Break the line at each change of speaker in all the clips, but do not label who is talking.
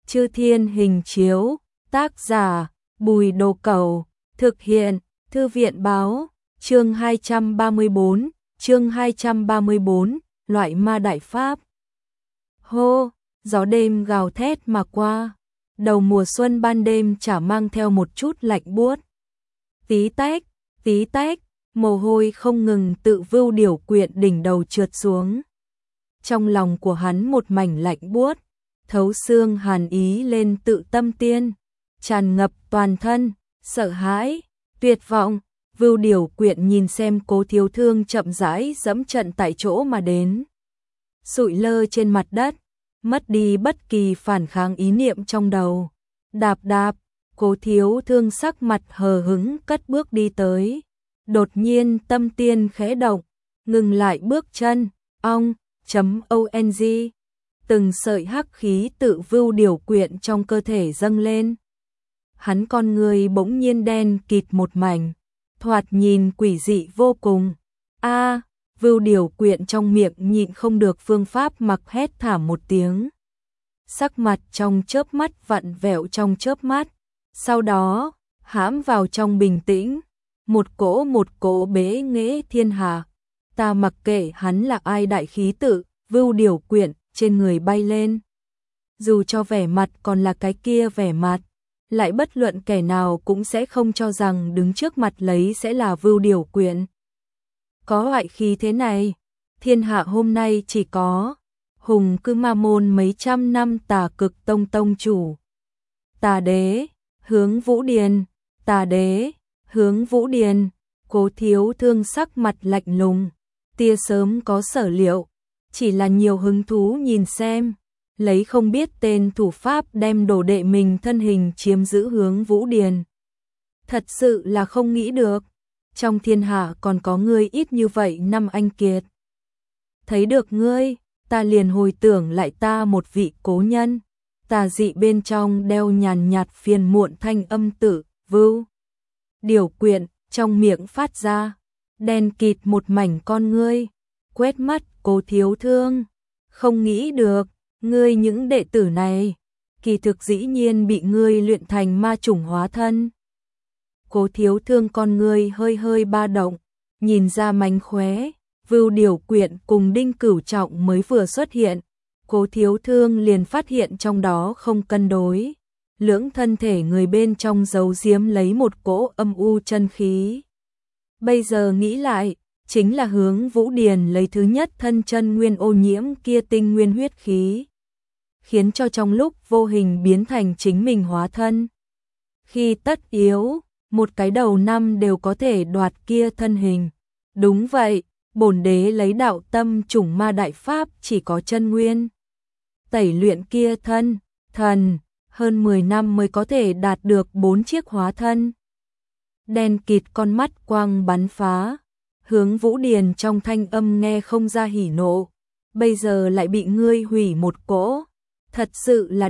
Chư Thiên Hình Chiếu, tác giả Bùi Đồ Cẩu, thực hiện Thư viện Báo, chương 234, loại ma đại pháp. Hô, gió đêm gào thét mà qua, đầu mùa xuân ban đêm chả mang theo một chút lạnh buốt. Tí tách, mồ hôi không ngừng tự vưu điểu quyện đỉnh đầu trượt xuống. Trong lòng của hắn một mảnh lạnh buốt, thấu xương hàn ý lên tự tâm tiên, tràn ngập toàn thân, sợ hãi, tuyệt vọng. Vưu điểu quyện nhìn xem Cố Thiếu Thương chậm rãi dẫm trận tại chỗ mà đến, sụi lơ trên mặt đất, mất đi bất kỳ phản kháng ý niệm trong đầu. Đạp, Cố Thiếu Thương sắc mặt hờ hững cất bước đi tới. Đột nhiên tâm tiên khẽ động, ngừng lại bước chân, ong. Từng sợi hắc khí tự vưu điểu quyện trong cơ thể dâng lên. Hắn con người bỗng nhiên đen kịt một mảnh, thoạt nhìn quỷ dị vô cùng. Vưu điểu quyện trong miệng nhịn không được phương pháp mặc hét thảm một tiếng. Sắc mặt trong chớp mắt vặn vẹo trong chớp mắt, sau đó hãm vào trong bình tĩnh, một cỗ bế nghệ thiên hạ. Ta mặc kệ hắn là ai đại khí tự, vưu điểu quyện trên người bay lên. Dù cho vẻ mặt còn là cái kia vẻ mặt, lại bất luận kẻ nào cũng sẽ không cho rằng đứng trước mặt lấy sẽ là vưu điểu quyện. Có loại khí thế này, thiên hạ hôm nay chỉ có Hùng Cư Ma Môn mấy trăm năm Tà Cực Tông tông chủ. Tà đế, hướng Vũ Điền, Tà đế, hướng Vũ Điền. Cố Thiếu Thương sắc mặt lạnh lùng, tia sớm có sở liệu, chỉ là nhiều hứng thú nhìn xem, lấy không biết tên thủ pháp đem đồ đệ mình thân hình chiếm giữ hướng Vũ Điền. Thật sự là không nghĩ được, trong thiên hạ còn có người ít như vậy năm anh kiệt. Thấy được ngươi, ta liền hồi tưởng lại ta một vị cố nhân, tà dị bên trong đeo nhàn nhạt phiền muộn thanh âm tử, vưu điểu quyện, trong miệng phát ra, đen kịt một mảnh con ngươi, quét mắt Cố Thiếu Thương. Không nghĩ được, ngươi những đệ tử này, kỳ thực dĩ nhiên bị ngươi luyện thành ma chủng hóa thân. Cố Thiếu Thương con ngươi hơi ba động, nhìn ra mánh khóe, vưu điểu quyện cùng Đinh Cửu Trọng mới vừa xuất hiện. Cố Thiếu Thương liền phát hiện trong đó không cân đối, lưỡng thân thể người bên trong giấu giếm lấy một cỗ âm u chân khí. Bây giờ nghĩ lại, chính là hướng Vũ Điền lấy thứ nhất thân chân nguyên ô nhiễm kia tinh nguyên huyết khí, khiến cho trong lúc vô hình biến thành chính mình hóa thân. Khi tất yếu, một cái đầu năm đều có thể đoạt kia thân hình. Đúng vậy, bổn đế lấy đạo tâm chủng ma đại pháp chỉ có chân nguyên tẩy luyện kia thần, hơn 10 năm mới có thể đạt được 4 chiếc hóa thân. Đen kịt con mắt quang bắn phá, hướng Vũ Điền trong thanh âm nghe không ra hỉ nộ, bây giờ lại bị ngươi hủy một cỗ, thật sự là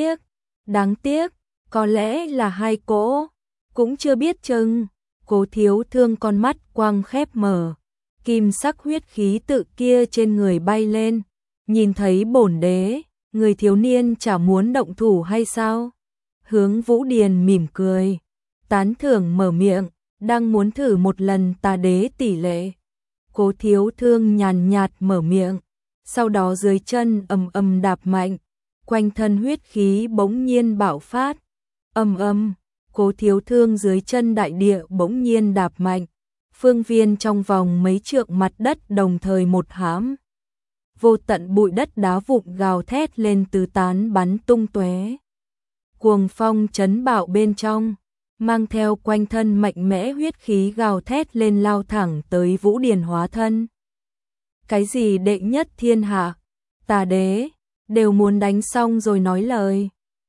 đáng tiếc, có lẽ là 2 cỗ, cũng chưa biết chừng. Cố Thiếu Thương con mắt quang khép mở, kim sắc huyết khí tự kia trên người bay lên, nhìn thấy bổn đế, người thiếu niên chả muốn động thủ hay sao? Hướng Vũ Điền mỉm cười, tán thưởng mở miệng, đang muốn thử một lần tà đế tỷ lệ. Cố Thiếu Thương nhàn nhạt mở miệng, sau đó dưới chân ầm đạp mạnh, quanh thân huyết khí bỗng nhiên bạo phát. Ầm, Cố Thiếu Thương dưới chân đại địa bỗng nhiên đạp mạnh, phương viên trong vòng mấy trượng mặt đất đồng thời một hãm. Vô tận bụi đất đá vụn gào thét lên tứ tán bắn tung tóe. Cuồng phong chấn bạo bên trong, mang theo quanh thân mạnh mẽ huyết khí gào thét lên lao thẳng tới Vũ Điền hóa thân. Cái gì đệ nhất thiên hạ, tà đế, đều muốn đánh xong rồi nói lời.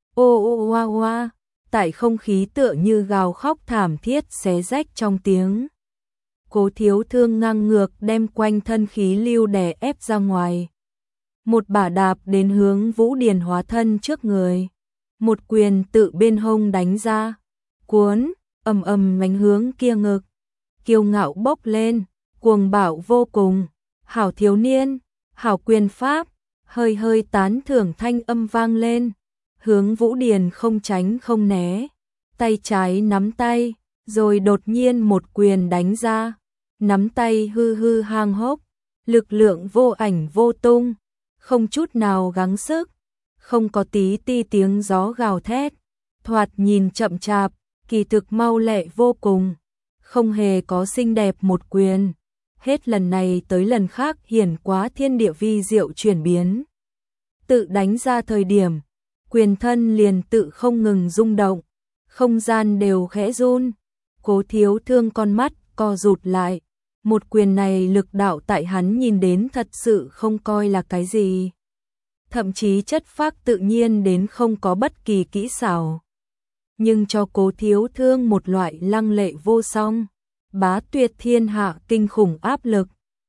Oa, tại không khí tựa như gào khóc thảm thiết xé rách trong tiếng. Cố Thiếu Thương ngang ngược đem quanh thân khí lưu đè ép ra ngoài. Một bả đạp đến hướng Vũ Điền hóa thân trước người. Một quyền tự bên hông đánh ra. Cuốn, ầm đánh hướng kia ngực. Kiêu ngạo bốc lên, cuồng bạo vô cùng. Hảo thiếu niên, hảo quyền pháp, hơi tán thưởng thanh âm vang lên. hướng Vũ Điền không tránh không né, tay trái nắm tay, rồi đột nhiên một quyền đánh ra, nắm tay hư hư hang hốc, lực lượng vô ảnh vô tung, không chút nào gắng sức, không có tí ti tiếng gió gào thét, thoạt nhìn chậm chạp, kỳ thực mau lẹ vô cùng, không hề có xinh đẹp một quyền, hết lần này tới lần khác hiển quá thiên địa vi diệu chuyển biến. Tự đánh ra thời điểm, quyền thân liền tự không ngừng rung động, không gian đều khẽ run, Cố Thiếu Thương con mắt co rụt lại, một quyền này lực đạo tại hắn nhìn đến thật sự không coi là cái gì. Thậm chí chất phác tự nhiên đến không có bất kỳ kỹ xảo. Nhưng cho Cố Thiếu Thương một loại lăng lệ vô song, bá tuyệt thiên hạ kinh khủng áp lực.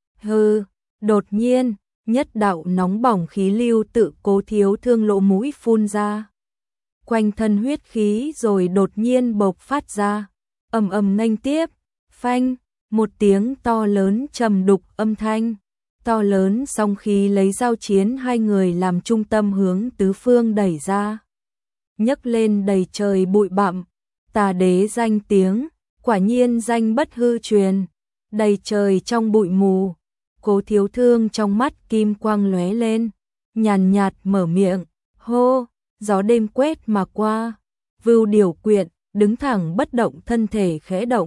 Đột nhiên, nhất đạo nóng bỏng khí lưu tự Cố Thiếu Thương lỗ mũi phun ra. Quanh thân huyết khí rồi đột nhiên bộc phát ra, ầm ầm nghênh tiếp, phanh, một tiếng to lớn trầm đục âm thanh, to lớn song khí lấy giao chiến hai người làm trung tâm hướng tứ phương đẩy ra. Nhấc lên đầy trời bụi bặm, Tà Đế danh tiếng, quả nhiên danh bất hư truyền, đầy trời trong bụi mù, Cố Thiếu Thương trong mắt kim quang lóe lên, nhàn nhạt mở miệng, hô, gió đêm quét mà qua, vưu điều quyện, đứng thẳng bất động thân thể khẽ động,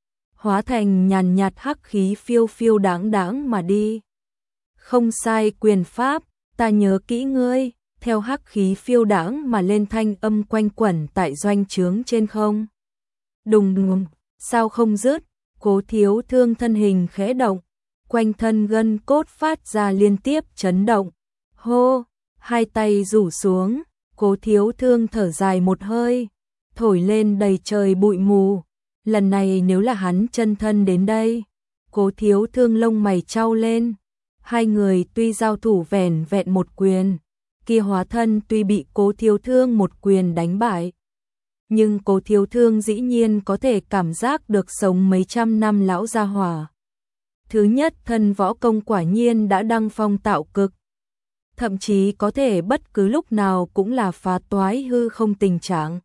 hóa thành nhàn nhạt hắc khí phiêu phiêu đáng đáng mà đi. Không sai quyền pháp, ta nhớ kỹ ngươi, theo hắc khí phiêu đãng mà lên thanh âm quanh quẩn tại doanh trướng trên không. Đùng đùng, sao không dứt, Cố Thiếu Thương thân hình khẽ động, quanh thân gân cốt phát ra liên tiếp chấn động. Hô, hai tay rủ xuống, Cố Thiếu Thương thở dài một hơi, thổi lên đầy trời bụi mù. Lần này nếu là hắn chân thân đến đây, Cố Thiếu Thương lông mày chau lên. Hai người tuy giao thủ vẻn vẹn một quyền, kia hóa thân tuy bị Cố Thiếu Thương một quyền đánh bại, nhưng Cố Thiếu Thương dĩ nhiên có thể cảm giác được sống mấy trăm năm lão gia hỏa. Thứ nhất, thân võ công quả nhiên đã đăng phong tạo cực, thậm chí có thể bất cứ lúc nào cũng là phá toái hư không tình trạng.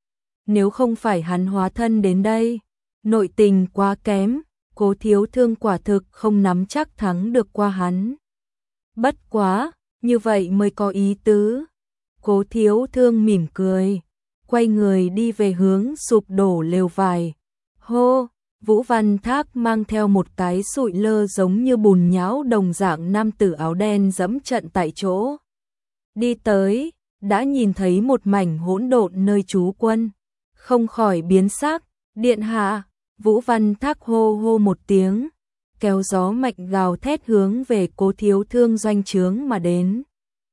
Nếu không phải hắn hóa thân đến đây, nội tình quá kém, Cố Thiếu Thương quả thực không nắm chắc thắng được qua hắn. Bất quá, như vậy mới có ý tứ. Cố Thiếu Thương mỉm cười, quay người đi về hướng sụp đổ lều vải. Hô, Vũ Văn Thác mang theo một cái sụi lơ giống như bùn nhão đồng dạng nam tử áo đen dẫm trận tại chỗ. Đi tới, đã nhìn thấy một mảnh hỗn độn nơi trú quân, không khỏi biến sắc, điện hạ. Vũ Văn Thác hô hô một tiếng, kéo gió mạnh gào thét hướng về Cố Thiếu Thương doanh trướng mà đến.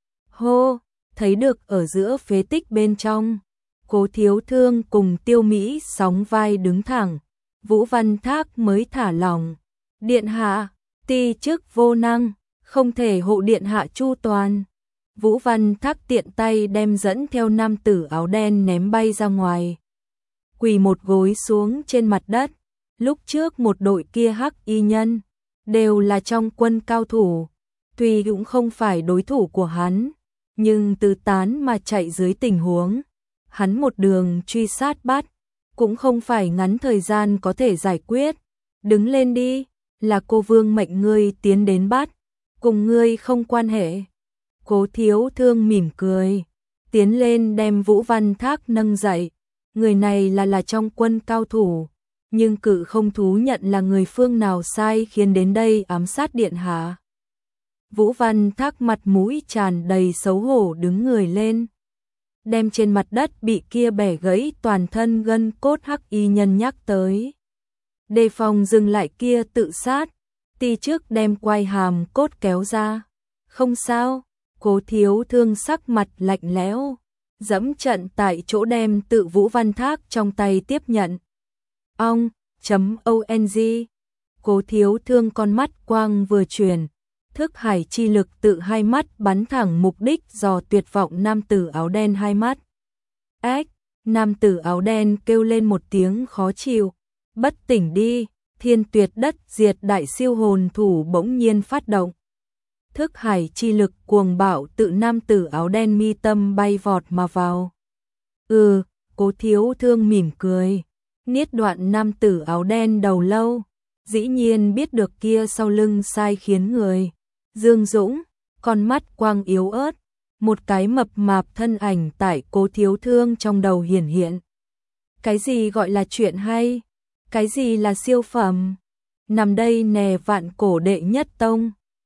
Hô, thấy được ở giữa phế tích bên trong, Cố Thiếu Thương cùng Tiêu Mỹ sóng vai đứng thẳng, Vũ Văn Thác mới thả lỏng. Điện hạ, ti chức vô năng, không thể hộ điện hạ chu toàn. Vũ Văn Thác tiện tay đem dẫn theo nam tử áo đen ném bay ra ngoài, quỳ một gối xuống trên mặt đất. Lúc trước một đội kia hắc y nhân, đều là trong quân cao thủ, tuy cũng không phải đối thủ của hắn, nhưng từ tán mà chạy dưới tình huống, hắn một đường truy sát bắt, cũng không phải ngắn thời gian có thể giải quyết. Đứng lên đi, là cô vương mệnh ngươi tiến đến bắt, cùng ngươi không quan hệ. Cố Thiếu Thương mỉm cười, tiến lên đem Vũ Văn Thác nâng dậy, người này là trong quân cao thủ, nhưng cự không thú nhận là người phương nào sai khiến đến đây ám sát điện hạ. Vũ Văn Thác mặt mũi tràn đầy xấu hổ đứng người lên, đem trên mặt đất bị kia bẻ gãy toàn thân gân cốt hắc y nhân nhắc tới. Đề phòng dừng lại kia tự sát, ti trước đem quai hàm cốt kéo ra. Không sao, Cố Thiếu Thương sắc mặt lạnh lẽo, dẫm trận tại chỗ đem tự Vũ Văn Thác trong tay tiếp nhận. Ong, .ong. Cố Thiếu Thương con mắt quang vừa chuyển, thức hải chi lực tự hai mắt bắn thẳng mục đích dò tuyệt vọng nam tử áo đen hai mắt. Ách, nam tử áo đen kêu lên một tiếng khó chịu, bất tỉnh đi, thiên tuyệt đất diệt đại siêu hồn thủ bỗng nhiên phát động. thức hải chi lực cuồng bạo tự nam tử áo đen mi tâm bay vọt mà vào. Cố Thiếu Thương mỉm cười, Niết Đoạn nam tử áo đen đầu lâu, dĩ nhiên biết được kia sau lưng sai khiến người. Dương Dũng, con mắt quang yếu ớt, một cái mập mạp thân ảnh tại Cố Thiếu Thương trong đầu hiển hiện. Cái gì gọi là chuyện hay? Cái gì là siêu phẩm? Nằm đây nè vạn cổ đệ nhất tông,